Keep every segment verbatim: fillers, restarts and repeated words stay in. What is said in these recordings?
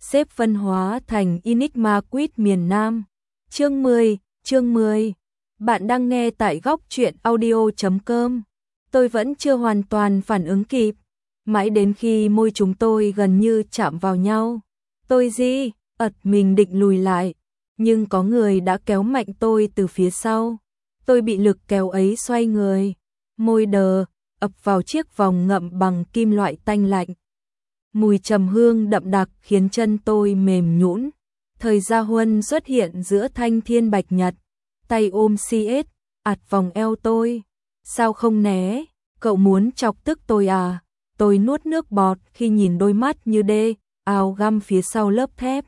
xếp phân hóa thành Enigma Quiz miền Nam. Chương mười, chương mười. Bạn đang nghe tại góc truyện audio chấm com. Tôi vẫn chưa hoàn toàn phản ứng kịp, mãi đến khi môi chúng tôi gần như chạm vào nhau. Tôi di, ật mình định lùi lại, nhưng có người đã kéo mạnh tôi từ phía sau. Tôi bị lực kéo ấy xoay người, môi đờ, ập vào chiếc vòng ngậm bằng kim loại tanh lạnh. Mùi trầm hương đậm đặc khiến chân tôi mềm nhũn. Thời Gia Huân xuất hiện giữa thanh thiên bạch nhật, tay ôm xê ét, ạt vòng eo tôi. Sao không né, cậu muốn chọc tức tôi à? Tôi nuốt nước bọt khi nhìn đôi mắt như đê, ào găm phía sau lớp thép.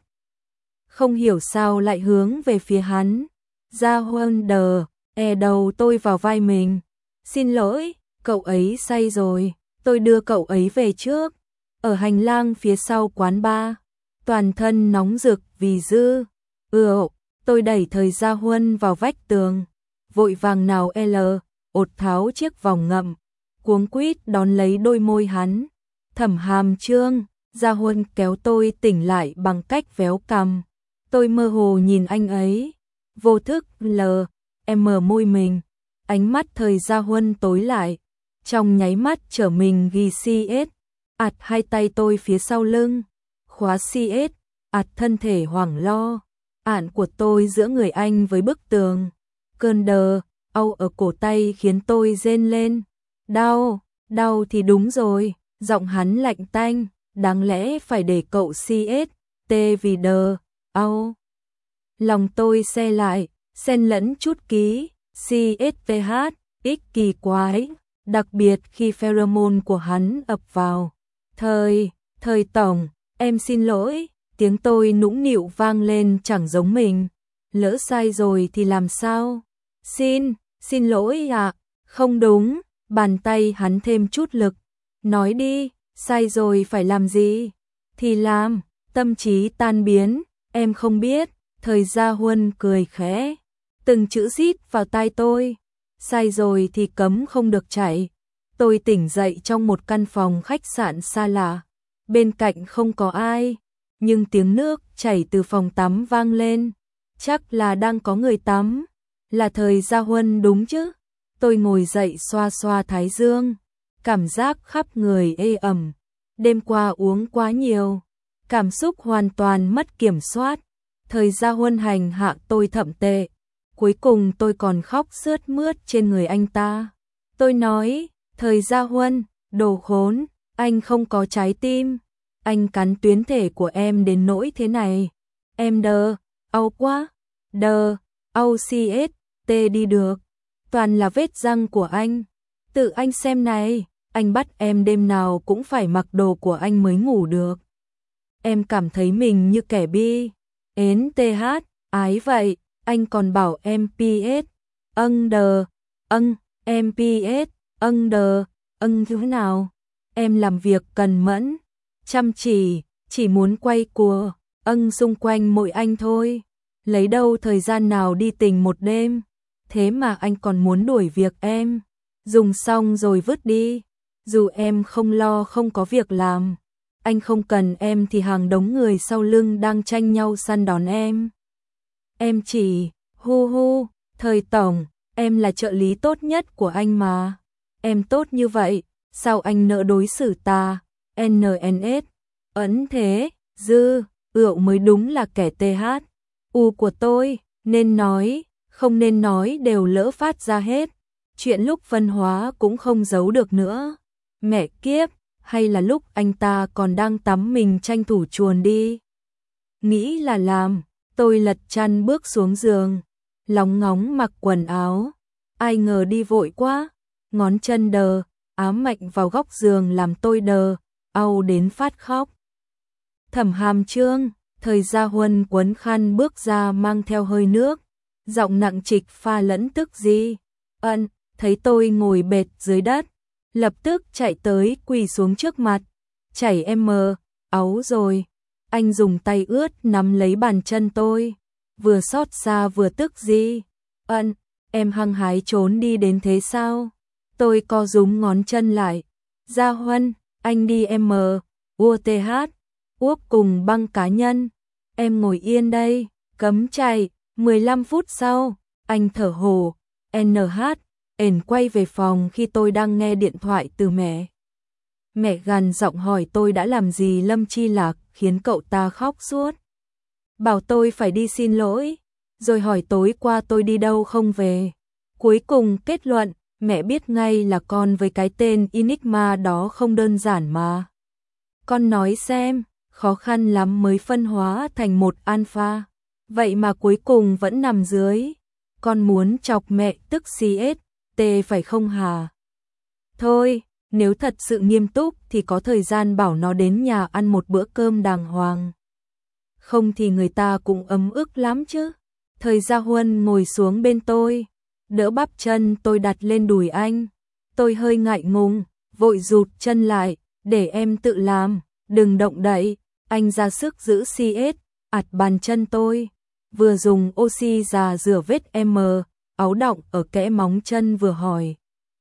Không hiểu sao lại hướng về phía hắn. Gia Huân đờ, e đầu tôi vào vai mình. Xin lỗi, cậu ấy say rồi, tôi đưa cậu ấy về trước. Ở hành lang phía sau quán bar, toàn thân nóng rực vì dư. Ừ, tôi đẩy Thời Gia Huân vào vách tường, vội vàng nào L, ột tháo chiếc vòng ngậm, cuống quýt đón lấy đôi môi hắn. Thẩm Hàm Trương, Gia Huân kéo tôi tỉnh lại bằng cách véo cằm. Tôi mơ hồ nhìn anh ấy, vô thức L, em mở môi mình. Ánh mắt Thời Gia Huân tối lại, trong nháy mắt trở mình ghi xê ét, ạt hai tay tôi phía sau lưng, khóa xê ét, ạt thân thể hoảng lo, ạn của tôi giữa người anh với bức tường. Cơn đờ, đau ở cổ tay khiến tôi rên lên. Đau, đau thì đúng rồi, giọng hắn lạnh tanh, đáng lẽ phải để cậu xê ét, tê vì đờ, đau. Lòng tôi xe lại, xen lẫn chút ký, xê ét pê hát, ích kỳ quái, đặc biệt khi pheromone của hắn ập vào. Thời, thời tổng, em xin lỗi, tiếng tôi nũng nịu vang lên chẳng giống mình. Lỡ sai rồi thì làm sao? Xin, xin lỗi ạ, à. Không đúng, bàn tay hắn thêm chút lực. Nói đi, sai rồi phải làm gì? Thì làm, tâm trí tan biến, em không biết. Thời Gia Huân cười khẽ, từng chữ rít vào tai tôi. Sai rồi thì cấm không được chạy. Tôi tỉnh dậy trong một căn phòng khách sạn xa lạ. Bên cạnh không có ai, nhưng tiếng nước chảy từ phòng tắm vang lên. Chắc là đang có người tắm. Là Thời Gia Huân đúng chứ? Tôi ngồi dậy xoa xoa thái dương, cảm giác khắp người ê ẩm. Đêm qua uống quá nhiều, cảm xúc hoàn toàn mất kiểm soát. Thời Gia Huân hành hạ tôi thậm tệ. Cuối cùng tôi còn khóc sướt mướt trên người anh ta. Tôi nói, Thời Gia Huân, đồ khốn, anh không có trái tim. Anh cắn tuyến thể của em đến nỗi thế này. Em đờ, đau quá, đờ, đau xê ét, tê đi được. Toàn là vết răng của anh. Tự anh xem này, anh bắt em đêm nào cũng phải mặc đồ của anh mới ngủ được. Em cảm thấy mình như kẻ bi. Ến tê hát, ái vậy, anh còn bảo em pê ét. Âng đờ, âng, em pê ét, âng đờ, âng thế nào? Em làm việc cần mẫn, chăm chỉ, chỉ muốn quay cùa, âng xung quanh mỗi anh thôi. Lấy đâu thời gian nào đi tình một đêm, thế mà anh còn muốn đuổi việc em. Dùng xong rồi vứt đi, dù em không lo không có việc làm. Anh không cần em thì hàng đống người sau lưng đang tranh nhau săn đón em. Em chỉ, hu hu, Thời tổng, em là trợ lý tốt nhất của anh mà. Em tốt như vậy, sao anh nỡ đối xử ta? en en ét, ẩn thế, dư, ựu mới đúng là kẻ tê hát. U của tôi, nên nói, không nên nói đều lỡ phát ra hết. Chuyện lúc phân hóa cũng không giấu được nữa. Mẹ kiếp, hay là lúc anh ta còn đang tắm mình tranh thủ chuồn đi. Nghĩ là làm, tôi lật chăn bước xuống giường, lóng ngóng mặc quần áo. Ai ngờ đi vội quá, ngón chân đờ, ám mạnh vào góc giường làm tôi đờ, au đến phát khóc. Thẩm Hàm Trương, Thời Gia Huân quấn khăn bước ra mang theo hơi nước, giọng nặng trịch pha lẫn tức gì. Ân, thấy tôi ngồi bệt dưới đất, lập tức chạy tới quỳ xuống trước mặt. Chảy em mờ, áu rồi. Anh dùng tay ướt nắm lấy bàn chân tôi, vừa xót xa vừa tức gì. Ân, em hăng hái trốn đi đến thế sao? Tôi co rúm ngón chân lại. Gia Huân, anh đi em mờ, u tê hát, Quốc cùng băng cá nhân. Em ngồi yên đây, cấm chạy. mười lăm phút sau, anh thở hổn hển ển quay về phòng khi tôi đang nghe điện thoại từ mẹ. Mẹ gằn giọng hỏi tôi đã làm gì Lâm Chi Lạc khiến cậu ta khóc suốt. Bảo tôi phải đi xin lỗi, rồi hỏi tối qua tôi đi đâu không về. Cuối cùng kết luận, mẹ biết ngay là con với cái tên Enigma đó không đơn giản mà. Con nói xem, khó khăn lắm mới phân hóa thành một alpha, vậy mà cuối cùng vẫn nằm dưới. Con muốn chọc mẹ tức xê ét tê phải không hả? Thôi, nếu thật sự nghiêm túc thì có thời gian bảo nó đến nhà ăn một bữa cơm đàng hoàng. Không thì người ta cũng ấm ức lắm chứ. Thời Gia Huân ngồi xuống bên tôi, đỡ bắp chân tôi đặt lên đùi anh. Tôi hơi ngại ngùng, vội rụt chân lại, để em tự làm, đừng động đậy. Anh ra sức giữ xê ét, ạt bàn chân tôi, vừa dùng oxy già rửa vết M, áo đọng ở kẽ móng chân vừa hỏi.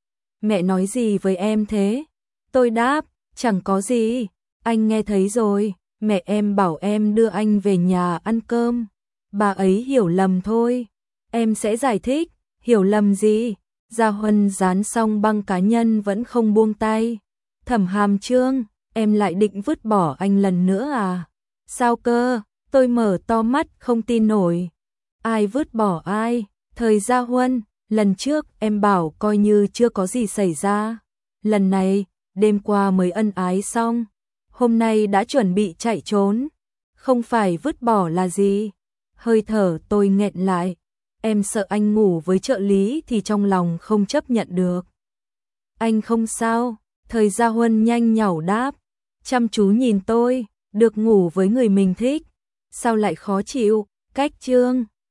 Mẹ nói gì với em thế? Tôi đáp, chẳng có gì, anh nghe thấy rồi, mẹ em bảo em đưa anh về nhà ăn cơm. Bà ấy hiểu lầm thôi, em sẽ giải thích, hiểu lầm gì? Gia Huân dán xong băng cá nhân vẫn không buông tay. Thẩm Hàm Trương, em lại định vứt bỏ anh lần nữa à? Sao cơ? Tôi mở to mắt không tin nổi. Ai vứt bỏ ai? Thời Gia Huân, lần trước em bảo coi như chưa có gì xảy ra. Lần này, đêm qua mới ân ái xong, hôm nay đã chuẩn bị chạy trốn. Không phải vứt bỏ là gì? Hơi thở tôi nghẹn lại. Em sợ anh ngủ với trợ lý thì trong lòng không chấp nhận được. Anh không sao, Thời Gia Huân nhanh nhảu đáp, chăm chú nhìn tôi, được ngủ với người mình thích, sao lại khó chịu? Cách Trương